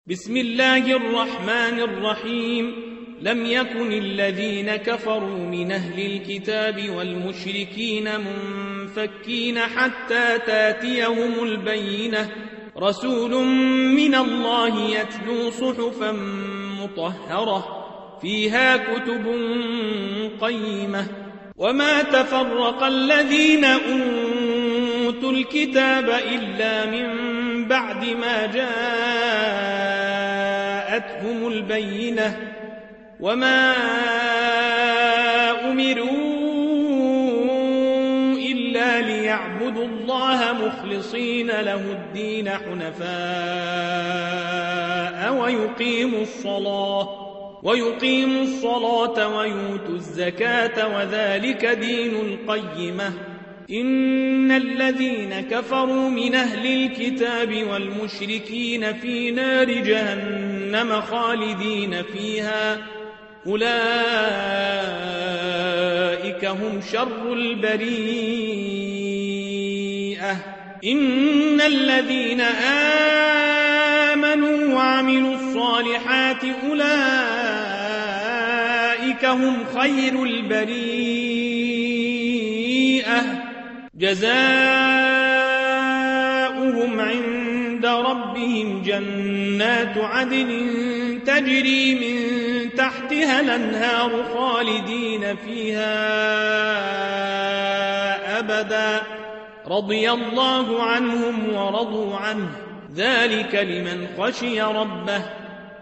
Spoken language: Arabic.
بسم الله الرحمن الرحيم. لم يكن الذين كفروا من أهل الكتاب والمشركين منفكين حتى تاتيهم البينة، رسول من الله يتلو صحفا مطهرة فيها كتب قيمة. وما تفرق الذين أوتوا الكتاب إلا من بعد ما جاءتهم البينة، وما أمروا إلا ليعبدوا الله مخلصين له الدين حنفاء ويقيموا الصلاة ويؤتوا الزكاة وذلك دين القيمة. إن الذين كفروا من أهل الكتاب والمشركين في نار جهنم خالدين فيها، أولئك هم شر البريئة. إن الذين آمنوا وعملوا الصالحات أولئك هم خير البريئة، جزاؤهم عند ربهم جنات عدن تجري من تحتها الأنهار خالدين فيها أبدا، رضي الله عنهم ورضوا عنه، ذلك لمن خشي ربه.